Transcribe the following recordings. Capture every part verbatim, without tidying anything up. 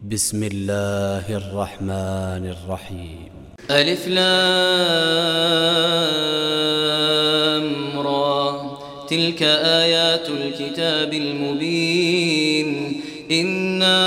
بسم الله الرحمن الرحيم. ألف لام را، تلك آيات الكتاب المبين. إنا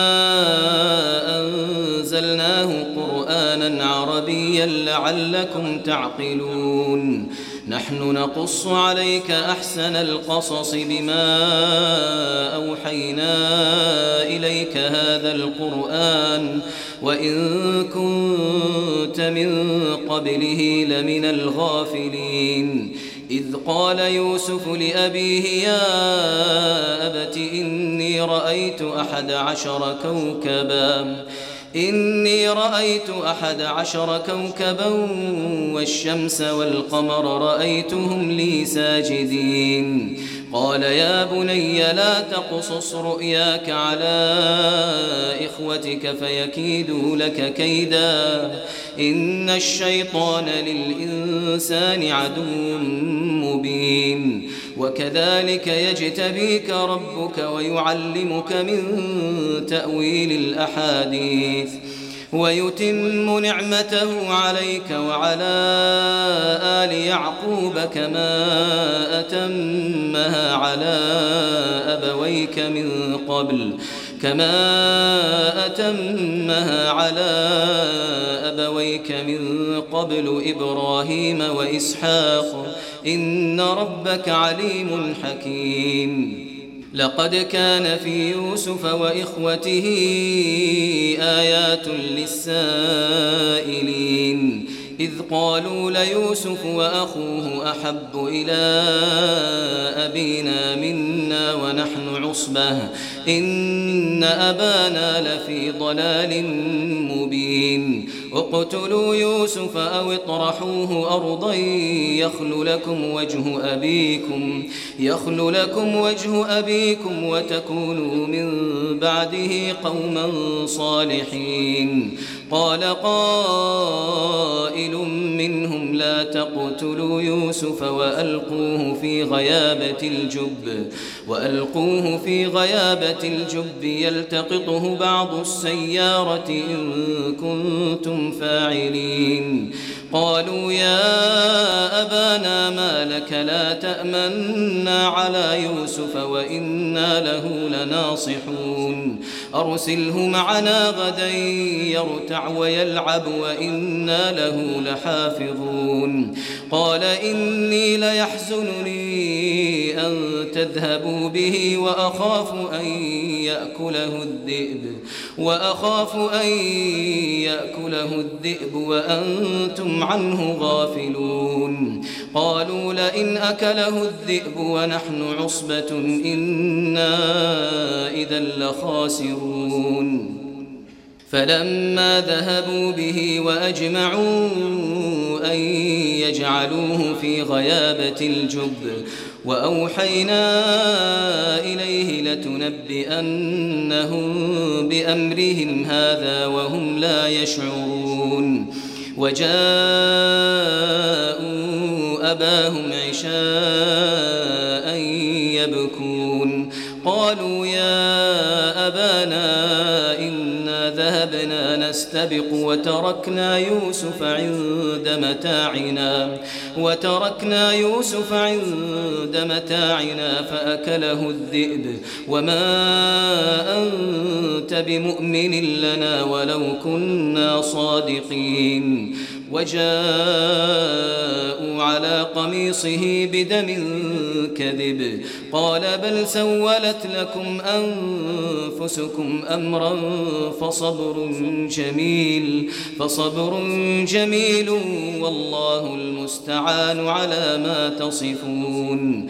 أنزلناه قرآنا عربيا لعلكم تعقلون. نحن نقص عليك أحسن القصص بما أوحينا إليك هذا القرآن وإن كنت من قبله لمن الغافلين. إذ قال يوسف لأبيه يا أبت إني رأيت أحد عشر كوكبا إني رأيت أحد عشر كوكبا والشمس والقمر رأيتهم لي ساجدين. قال يا بني لا تقصص رؤياك على إخوتك فيكيدوا لك كيدا إن الشيطان للإنسان عدو مبين. وكذلك يجتبيك ربك ويعلمك من تأويل الأحاديث ويتم نعمته عليك وعلى آل يعقوب كما أتمها على أبويك من قبل كما أتمها على أبويك من قبل إبراهيم وإسحاق إن ربك عليم حكيم. لقد كان في يوسف وإخوته آيات للسائلين إذ قالوا ليوسف وأخوه أحب إلى أبينا منا ونحن عصبة إن أبانا لفي ضلال مبين. اقتلوا يوسف أو اطرحوه أرضا يخل لكم وجه أبيكم يخل لكم وجه أبيكم وتكونوا من بعده قوما صالحين. قال قائل منهم لا تقتلوا يوسف وألقوه في غيابة الجب وألقوه في غيابة الجب يلتقطه بعض السيارة إن كنتم فاعلين. قالوا يا أبانا ما لك لا تأمنا على يوسف وإنا له لناصحون. أرسله معنا غدا يرتع ويلعب وإنا له لحافظون. قال إني ليحزنني أن تذهبوا به وأخاف أن يأكله الذئب وأخاف أن يأكله الذئب وأنتم عنه غافلون. قالوا لئن أكله الذئب ونحن عصبة إنا إذا لخاسرون. فلما ذهبوا به وأجمعوا أن يجعلوه في غيابة الجب وأوحينا إليه لتنبئنهم بأمرهم هذا وهم لا يشعرون. وجاءوا أباهم عشاء يبكون. قالوا يا أبانا إنا ذهبنا نستبق وتركنا يوسف عند متاعنا وتركنا يوسف عند متاعنا فأكله الذئب وما أنت بمؤمن لنا ولو كنا صادقين. وجاءوا على قميصه بدم كذب قال بل سولت لكم أنفسكم أمرا فصبر جميل فصبر جميل والله المستعان على ما تصفون.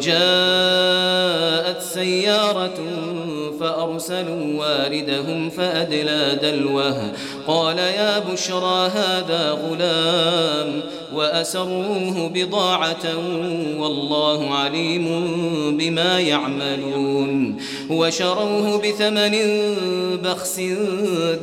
وجاءت سيارة فأرسلوا واردهم فأدلى دلوه قال يا بشرى هذا غلام وأسروه بضاعة والله عليم بما يعملون. وشروه بثمن بخس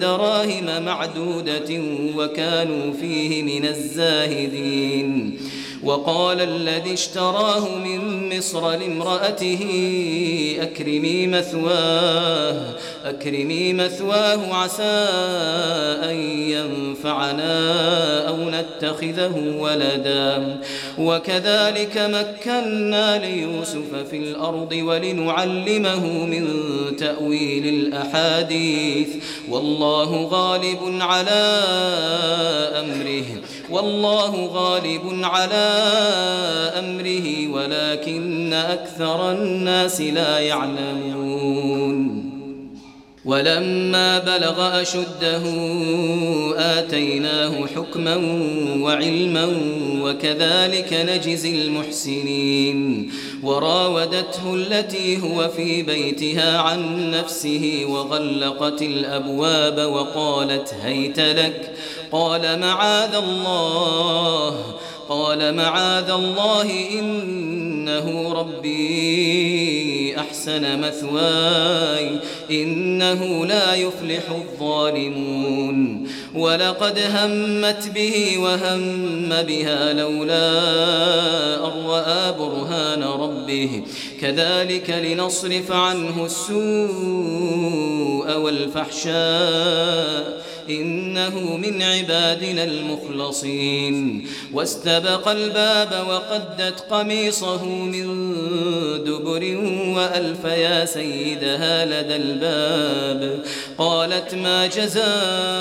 دراهم معدودة وكانوا فيه من الزاهدين. وقال الذي اشتراه من مصر لامرأته أكرمي مثواه أكرمي مثواه عسى أن ينفعنا أو نتخذه ولدا وكذلك مكنا ليوسف في الأرض ولنعلمه من تأويل الأحاديث والله غالب على أمره والله غالب على أمره ولكن أكثر الناس لا يعلمون ولما بلغ أشده آتيناه حكما وعلما وكذلك نجزي المحسنين وراودته التي هو في بيتها عن نفسه وغلقت الأبواب وقالت هيت لك قال معاذ الله قال معاذ الله إنه ربي أحسن مثواي إنه لا يفلح الظالمون ولقد همت به وهم بها لولا أن رأى برهان ربه كذلك لنصرف عنه السوء والفحشاء إنه من عبادنا المخلصين واستبق الباب وقدت قميصه من دبر وألف يا سيدها لدى الباب قالت ما جزاء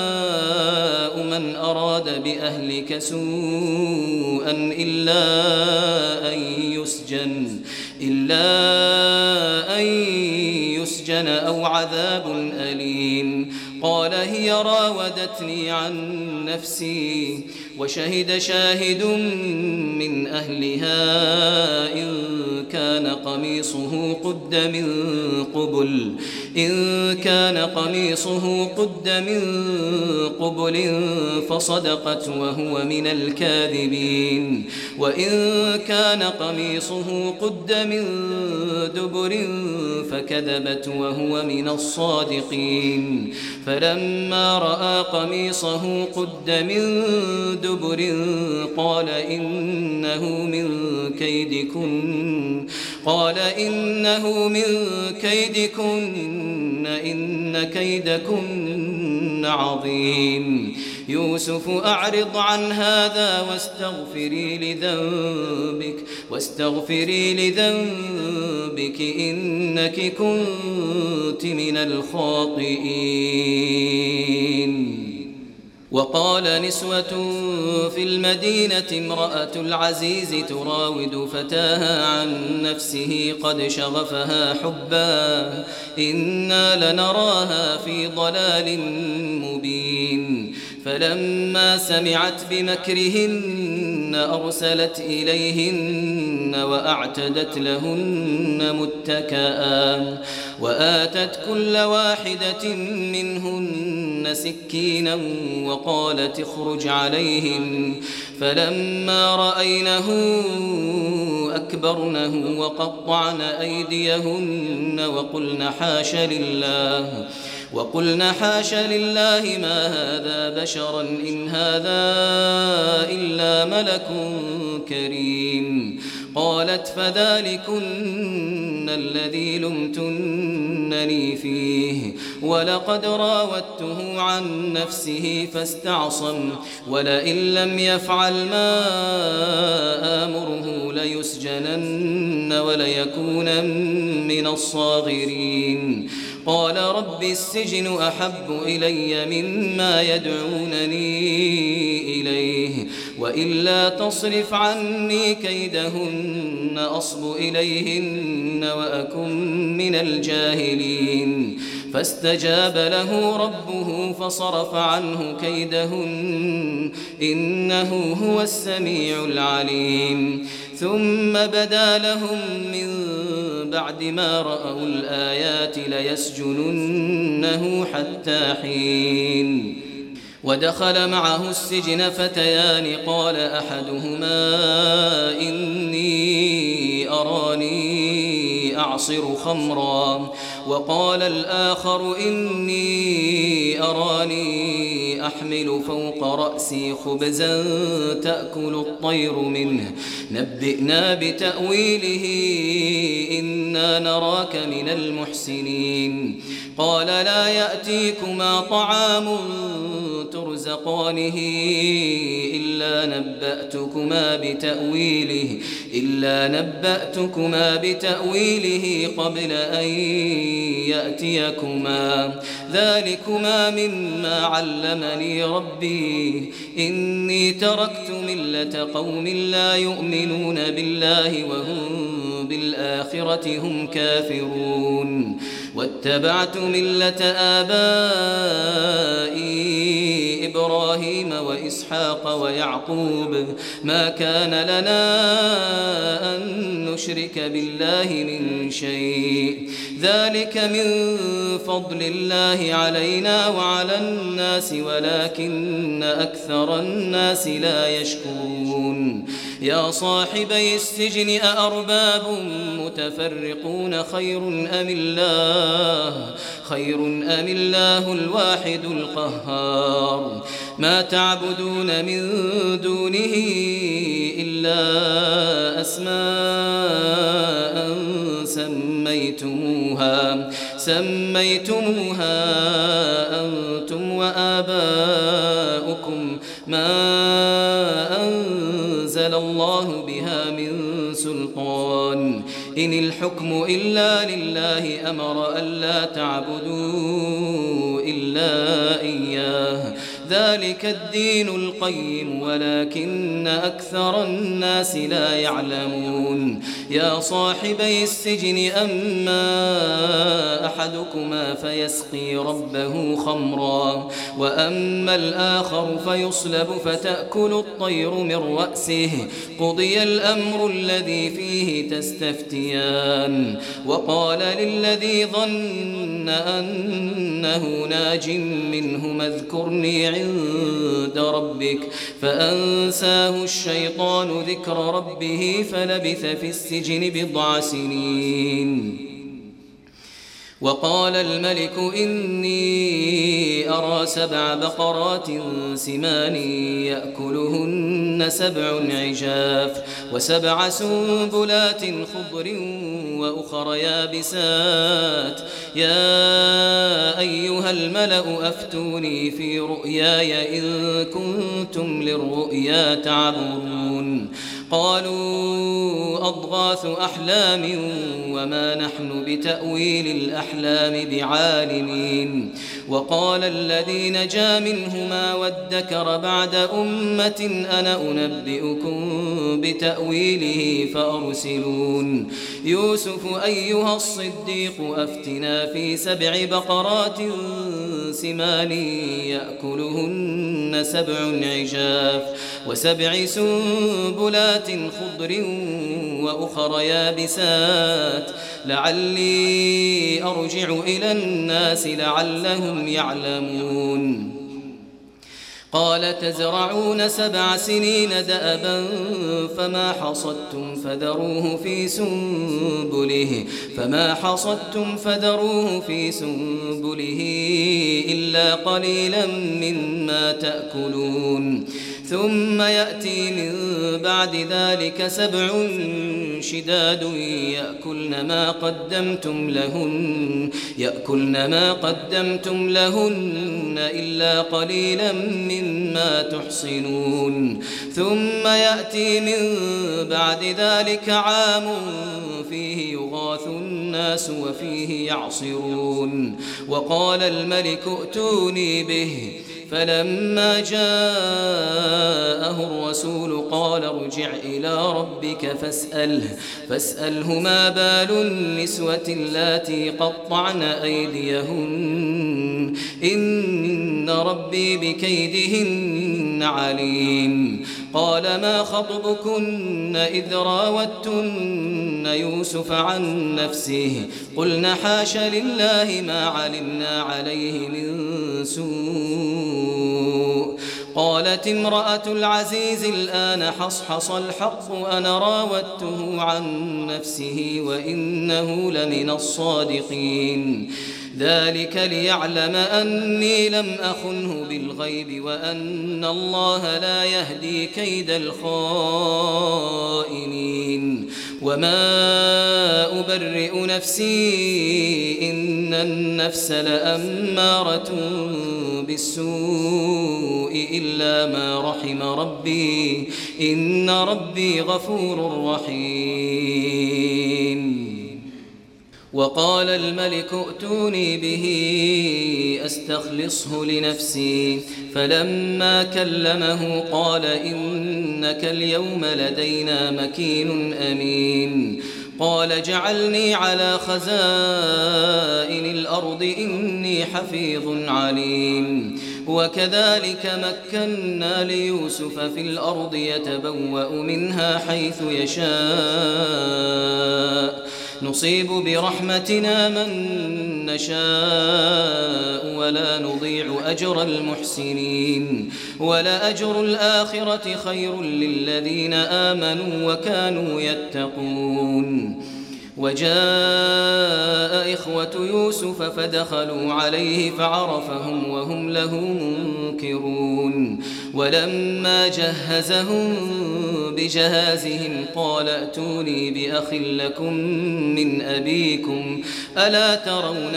من أراد بأهلك سوءا إلا أن يسجن إلا أن يسجن أو عذاب أليم قال هي راودتني عن نفسي وشهد شاهد من أهلها إن كان قميصه قد من قبل إن كان قميصه قد من قبل فصدقت وهو من الكاذبين وإن كان قميصه قد من دبر فكذبت وهو من الصادقين فلما رأى قميصه قد من دبر قال إنه من كيدكن قال إنه من كيدكن إن كيدكن عظيم يوسف أعرض عن هذا واستغفري لذنبك واستغفري لذنبك إنك كنت من الخاطئين وقال نسوة في المدينة امرأة العزيز تراود فتاها عن نفسه قد شغفها حبا إنا لنراها في ضلال مبين فلما سمعت بمكرهن أرسلت إليهن وأعتدت لهن متكئا وآتت كل واحدة منهن سكينا وقالت اخرج عليهن فلما رأينه أكبرنه وقطعن أيديهن وقلن حاش لله وقلن حاش لله ما هذا بشرا إن هذا إلا ملك كريم قالت فذلكن الذي لمتنني فيه ولقد راودته عن نفسه فاستعصم ولئن لم يفعل ما آمره ليسجنن وليكون من الصاغرين قال رب السجن أحب إلي مما يدعونني إليه وإلا تصرف عني كيدهن أصب إليهن وأكن من الجاهلين فاستجاب له ربه فصرف عنه كيدهن إنه هو السميع العليم ثم بدا لهم من بعد ما رأوا الآيات ليسجننه حتى حين ودخل معه السجن فتيان قال أحدهما إني أراني أعصر خمرا وقال الآخر إني أراني أحمل فوق رأسي خبزا تأكل الطير منه نبئنا بتأويله إنا نراك من المحسنين قال لا يأتيكما طعام ترزقانه إلا نبأتكما بتأويله إلا نبأتكما بتأويله قبل أن يأتيكما ذلكما مما علمني ربي إني تركت ملة قوم لا يؤمنون بالله وهم بالآخرة هم كافرون واتبعت ملة آبائي إبراهيم وإسحاق ويعقوب ما كان لنا أن نشرك بالله من شيء ذلك من فضل الله علينا وعلى الناس ولكن أكثر الناس لا يشكرون يا صاحبي السجن أأرباب متفرقون خير أم الله خير أم الله الواحد القهار ما تعبدون من دونه إلا أسماء سميتموها سميتموها أنتم وآباؤكم ما أنزل الله بها من سلطان إن الحكم إلا لله أمر ألا تعبدوا إلا إياه ذلك الدين القيم ولكن أكثر الناس لا يعلمون يا صاحبي السجن أما أحدكما فيسقي ربه خمرا وأما الآخر فيصلب فتأكل الطير من رأسه قضي الأمر الذي فيه تستفتيان وقال للذي ظن أنه ناج منه اذكرني عند ربك فأنساه الشيطان ذكر ربه فلبث في السجن بضع سنين وقال الملك إني أرى سبع بقرات سمان يأكلهن سبع عجاف وسبع سنبلات خضر وأخر يابسات يا أيها الملأ أفتوني في رؤياي إن كنتم للرؤيا تعبرون قالوا أضغاث أحلام وما نحن بتأويل الأحلام بعالمين وقال الذي نجا منهما وادكر بعد أمة أنا أنبئكم بتأويله فأرسلون يوسف أيها الصديق أفتنا في سبع بقرات سمان يأكلهن سبع عجاف وسبع سنبلات خضر وأخر يابسات لعلي أرجع إلى الناس لعلهم يعلمون قال تزرعون سبع سنين دأبا فما حصدتم فذروه في سنبله فما حصدتم فذروه في سنبله إلا قليلا مما تأكلون ثم يأتي من بعد ذلك سبع شداد يأكلن ما قدمتم لهن يأكلن ما قدمتم لهن إلا قليلا مما تحصنون ثم يأتي من بعد ذلك عام فيه يغاث الناس وفيه يعصرون وقال الملك ائتوني به فلما جاءه الرسول قال ارجع إلى ربك فاسأله, فاسأله ما بال النسوة اللاتي قطعن أيديهن إن ربي بكيدهن عليم قال ما خطبكن إذ راوتن يوسف عن نفسه قلنا حاش لله ما علمنا عليه من سوء قالت امرأة العزيز الآن حصحص الحق أنا راودته عن نفسه وإنه لمن الصادقين ذلك ليعلم أني لم أخنه بالغيب وأن الله لا يهدي كيد الخائنين وما أبرئ نفسي إن النفس لأمارة بالسوء إلا ما رحم ربي إن ربي غفور رحيم. وقال الملك ائتوني به أستخلصه لنفسي فلما كلمه قال إنك اليوم لدينا مكين أمين. قال جعلني على خزائن الأرض إني حفيظ عليم. وكذلك مكنا ليوسف في الأرض يتبوأ منها حيث يشاء نصيب برحمتنا من نشاء ولا نضيع أجر المحسنين ولأجر الآخرة خير للذين آمنوا وكانوا يتقون. وجاء إخوة يوسف فدخلوا عليه فعرفهم وهم له منكرون. ولما جهزهم بجهازهم قال ائتوني بأخ لكم من أبيكم ألا ترون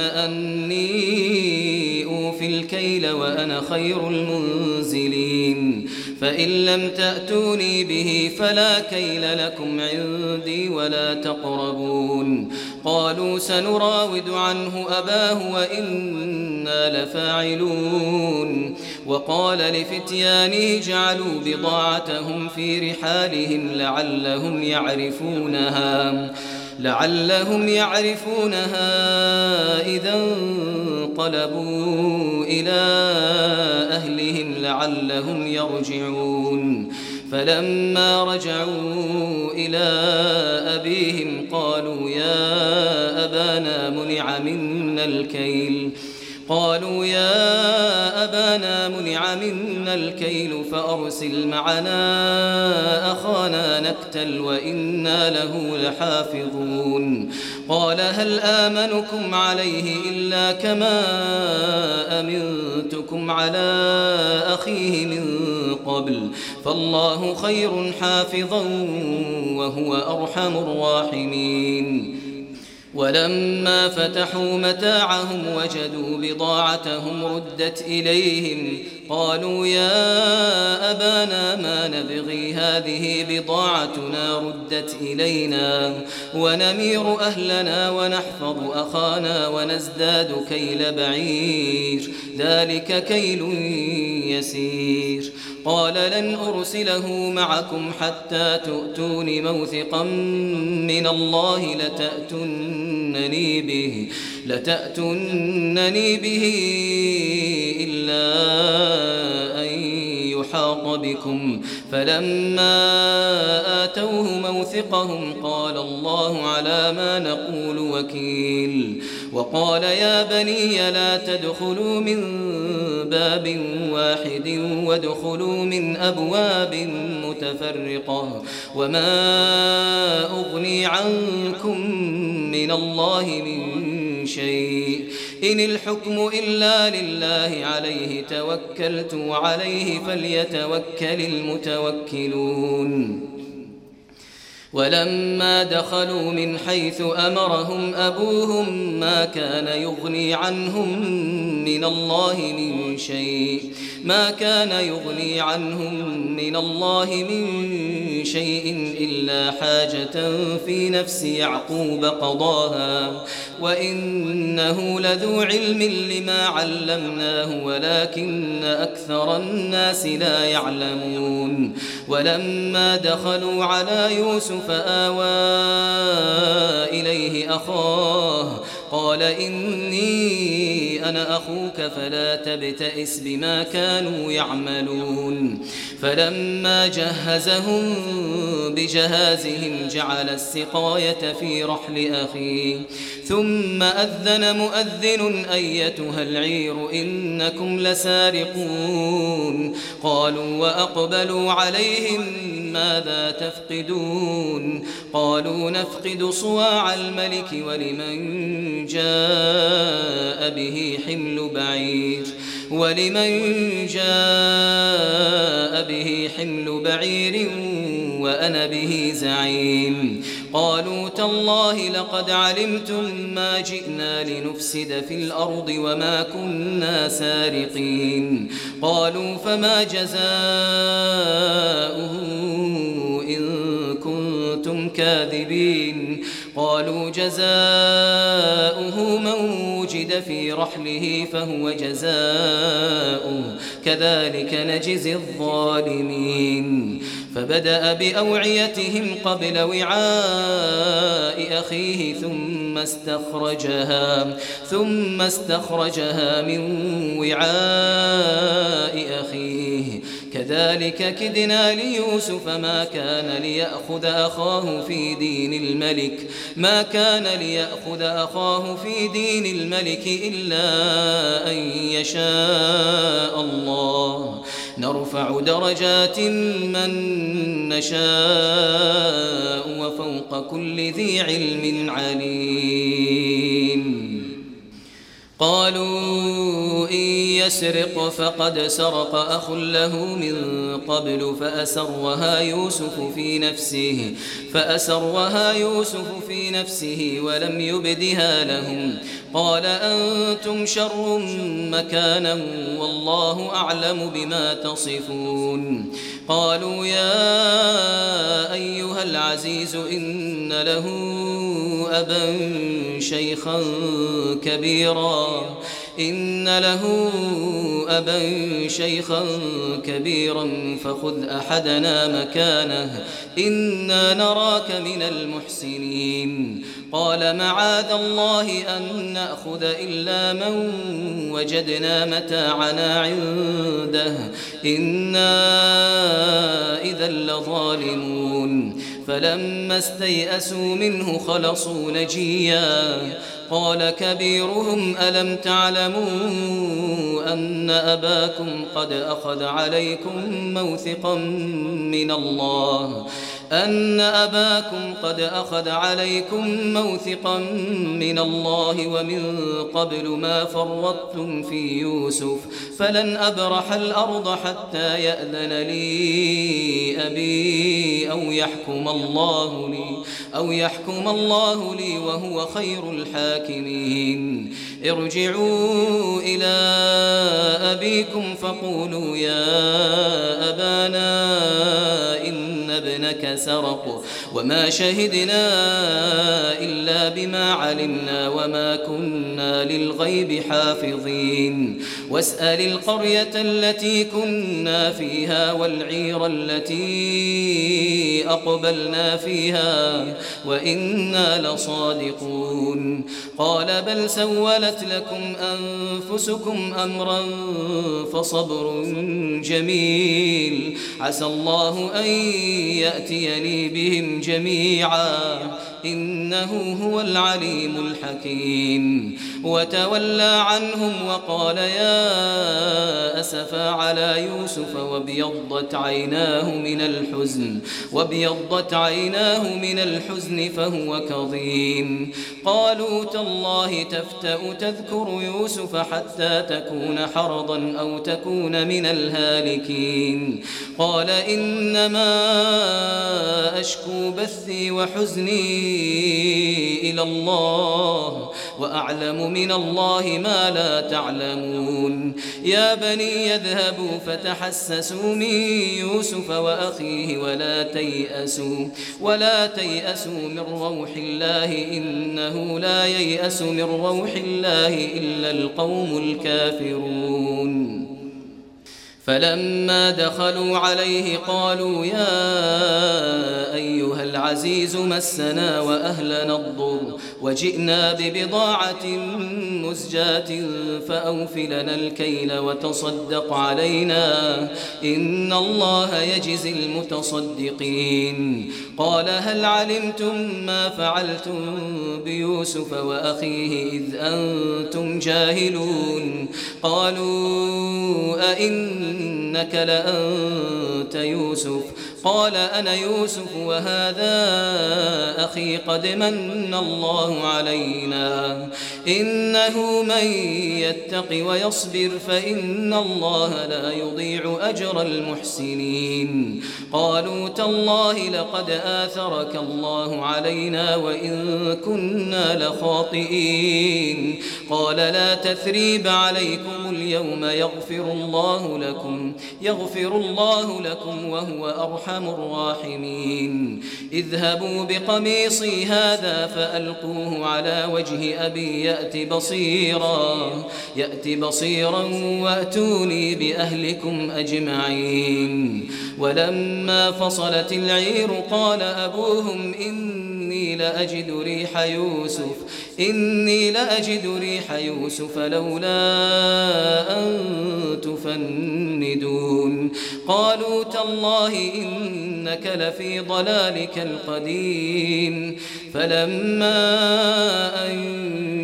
أني أوفي الكيل وأنا خير المنزلين فإن لم تأتوني به فلا كيل لكم عندي ولا تقربون. قالوا سنراود عنه أباه وإنا لفاعلون. وقال لفتيانه جعلوا بضاعتهم في رحالهم لعلهم يعرفونها لعلهم يعرفونها إذا انقلبوا إلى أهلهم لعلهم يرجعون. فلما رجعوا إلى أبيهم قالوا يا أبانا منع منا الكيل قالوا يا أبانا منع منا الكيل فأرسل معنا أخانا نكتل وإنا له لحافظون. قال هل آمنكم عليه إلا كما أمنتكم على أخيه من قبل فالله خير حافظا وهو أرحم الراحمين. ولما فتحوا متاعهم وجدوا بضاعتهم ردت إليهم قالوا يا أبانا ما نبغي هذه بضاعتنا ردت إلينا ونمير أهلنا ونحفظ أخانا ونزداد كيل بعير ذلك كيل يسير. قال لن أرسله معكم حتى تؤتون موثقا من الله لتأتونني به لتأتونني به إلا أن يحاط بكم. فلما آتوه موثقهم قال الله على ما نقول وكيل. وقال يا بني لا تدخلوا من باب واحد وادخلوا من أبواب متفرقة وما أغني عنكم من الله من شيء إن الحكم إلا لله عليه توكلت وعليه فليتوكل المتوكلون. ولما دخلوا من حيث أمرهم أبوهم ما كان يغني عنهم من الله من شيء ما كان يغني عنهم من الله من شيء إلا حاجة في نفس يعقوب قضاها وإنه لذو علم لما علمناه ولكن أكثر الناس لا يعلمون. ولما دخلوا على يوسف آوى إليه أخاه قال إني أنا أخوك فلا تبتئس بما كانوا يعملون. فلما جهزهم بجهازهم جعل السقاية في رحل أخيه ثم أذن مؤذن أيتها العير إنكم لسارقون. قالوا وأقبلوا عليهم ماذا تفقدون قالوا نفقد صواع الملك ولمن جاء به حمل بعير ولمن جاء به حمل بعير وأنا به زعيم قالوا تالله لقد علمتم ما جئنا لنفسد في الأرض وما كنا سارقين قالوا فما جزاؤه إن كنتم كاذبين قالوا جزاؤه من وجد في رحله فهو جزاؤه كذلك نجزي الظالمين فبدأ بأوعيتهم قبل وعاء أخيه ثم استخرجها ثم استخرجها من وعاء أخيه كذلك كدنا ليوسف ما كان ليأخذ أخاه في دين الملك ما كان ليأخذ أخاه في دين الملك إلا أن يشاء الله نرفع درجات من نشاء وفوق كل ذي علم عليم قالوا إن يسرق فقد سرق أخ له من قبل فأسرها يوسف في نفسه فأسرها يوسف في نفسه ولم يبدها لهم قال أنتم شر مكانا والله أعلم بما تصفون قالوا يا أيها العزيز إن له أبا شيخا كبيرا إن له أبا شيخا كبيرا فخذ أحدنا مكانه إنا نراك من المحسنين قال معاذ الله أن نأخذ إلا من وجدنا متاعنا عنده إنا إذا لظالمون فلما استيئسوا منه خلصوا نجيا قال كبيرهم ألم تعلموا أن أباكم قد أخذ عليكم موثقا من الله أن أباكم قد أخذ عليكم موثقا من الله ومن قبل ما فرطتم في يوسف فلن أبرح الأرض حتى يأذن لي أبي أو يحكم الله لي أو يحكم الله لي وهو خير الحاكمين ارجعوا إلى أبيكم فقولوا يا أبانا إن ابنك سرق وما شهدنا إلا بما علمنا وما كنا للغيب حافظين واسأل القرية التي كنا فيها والعير التي أقبلنا فيها وإنا لصادقون قال بل سولت لكم أنفسكم أمرا فصبر جميل عسى الله أن يأتيني بهم جميعا إنه هو العليم الحكيم وتولى عنهم وقال يا أسفا على يوسف وابيضت عيناه من الحزن وابيضت عيناه من الحزن فهو كظيم قالوا تالله تفتأ تذكر يوسف حتى تكون حرضا أو تكون من الهالكين قال إنما أشكو بثي وحزني إلى الله وأعلم من الله ما لا تعلمون يا بني يذهبوا فتحسسوا من يوسف وأخيه ولا تيأسوا ولا تيأسوا من روح الله إنه لا ييأس من روح الله إلا القوم الكافرون فلما دخلوا عليه قالوا يا أيها العزيز مسنا وأهلنا الضر وجئنا ببضاعة مزجاة فأوفلنا الكيل وتصدق علينا إن الله يجزي المتصدقين قال هل علمتم ما فعلتم بيوسف وأخيه إذ أنتم جاهلون قالوا أئنك لأنت يوسف قال أنا يوسف وهذا أخي قد من الله علينا إنه من يتق ويصبر فإن الله لا يضيع أجر المحسنين قالوا تالله لقد آثرك الله علينا وإن كنا لخاطئين قال لا تثريب عليكم اليوم يغفر الله لكم يغفر الله لكم وهو أرحم الراحمين اذهبوا بقميصي هذا فألقوه على وجه أبي يأت بصيرا يأت بصيرا وأتوني بأهلكم أجمعين ولما فصلت العير قال أبوهم إني لأجد ريح يوسف إني لأجد ريح يوسف لولا أن تفندون قالوا تالله إنك لفي ضلالك القديم فلما أن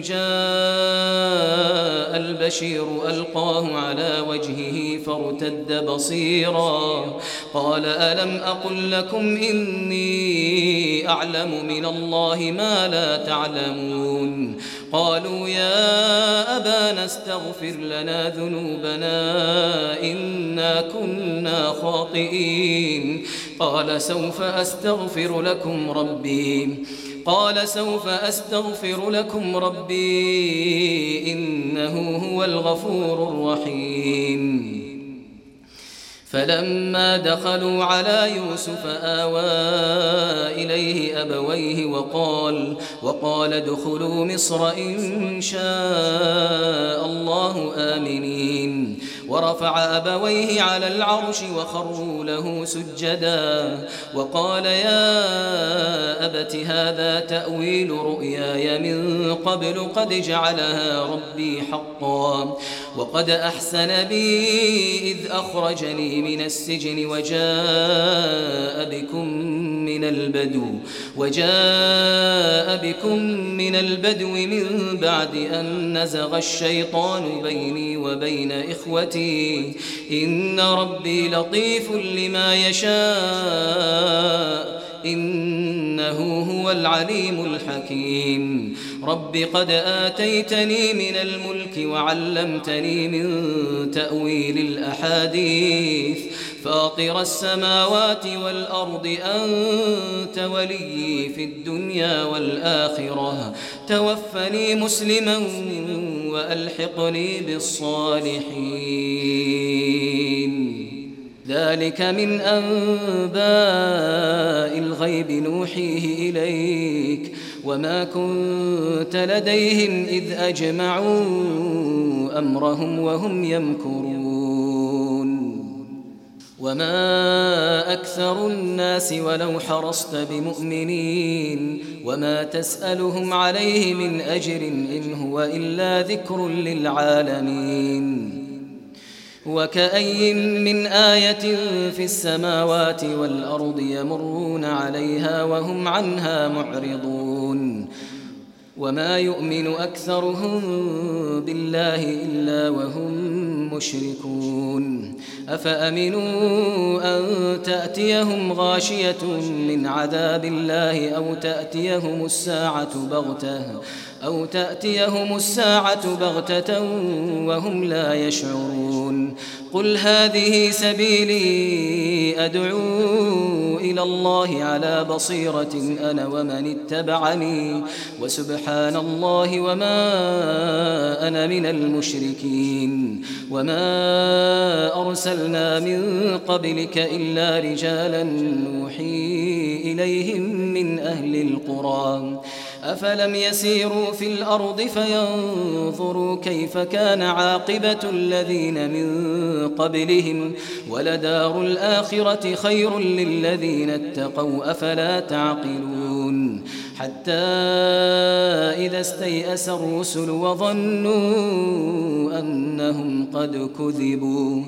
جاء البشير ألقاه على وجهه فارتد بصيرا قال ألم أقل لكم إني أعلم من الله ما لا تعلمون قالوا يا أبانا استغفر لنا ذنوبنا إنا كنا خاطئين قال سوف أستغفر لكم ربي قال سوف أستغفر لكم ربي إنه هو الغفور الرحيم فلما دخلوا على يوسف آوى إليه أبويه وقال وقال ادخلوا مصر إن شاء الله آمنين ورفع أبويه على العرش وخروا له سجدا وقال يا أبت هذا تأويل رؤياي من قبل قد جعلها ربي حقا وقد أحسن بي إذ أخرجني من السجن وجاء بكم من البدو وجاء بكم من البدو من بعد أن نزغ الشيطان بيني وبين إخوتي إن ربي لطيف لما يشاء إنه هو العليم الحكيم رب قد آتيتني من الملك وعلمتني من تأويل الأحاديث فاطر السماوات والأرض أنت ولي في الدنيا والآخرة توفني مسلما وألحقني بالصالحين ذلك من أنباء الغيب نوحيه إليك وما كنت لديهم إذ أجمعوا أمرهم وهم يمكرون وما أكثر الناس ولو حرصت بمؤمنين وما تسألهم عليه من أجر إن هو إلا ذكر للعالمين وكأي من آية في السماوات والأرض يمرون عليها وهم عنها معرضون وما يؤمن أكثرهم بالله إلا وهم مشركون أفأمنوا أن تأتيهم غاشية من عذاب الله أو تأتيهم الساعة بغتة أو تأتيهم الساعة بغتة وهم لا يشعرون قل هذه سبيلي أدعو إلى الله على بصيرة أنا ومن اتبعني وسبحان الله وما أنا من المشركين وما أرسلنا من قبلك إلا رجالا نوحي إليهم من أهل القرى أفلم يسيروا في الأرض فينظروا كيف كان عاقبة الذين من قبلهم ولدار الآخرة خير للذين اتقوا أفلا تعقلون حتى إذا استيأس الرسل وظنوا أن أنهم قد كذبوا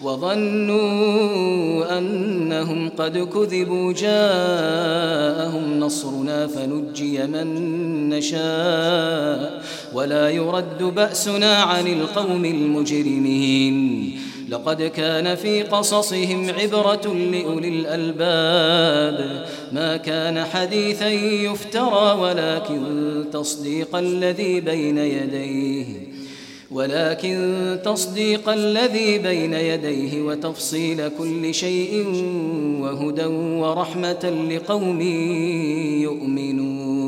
وظنوا أنهم قد كذبوا جاءهم نصرنا فنجي من نشاء ولا يرد بأسنا عن القوم المجرمين لقد كان في قصصهم عبرة لأولي الألباب ما كان حديثا يفترى ولكن تصديق الذي بين يديه ولكن تصديق الذي بين يديه وتفصيل كل شيء وهدى ورحمة لقوم يؤمنون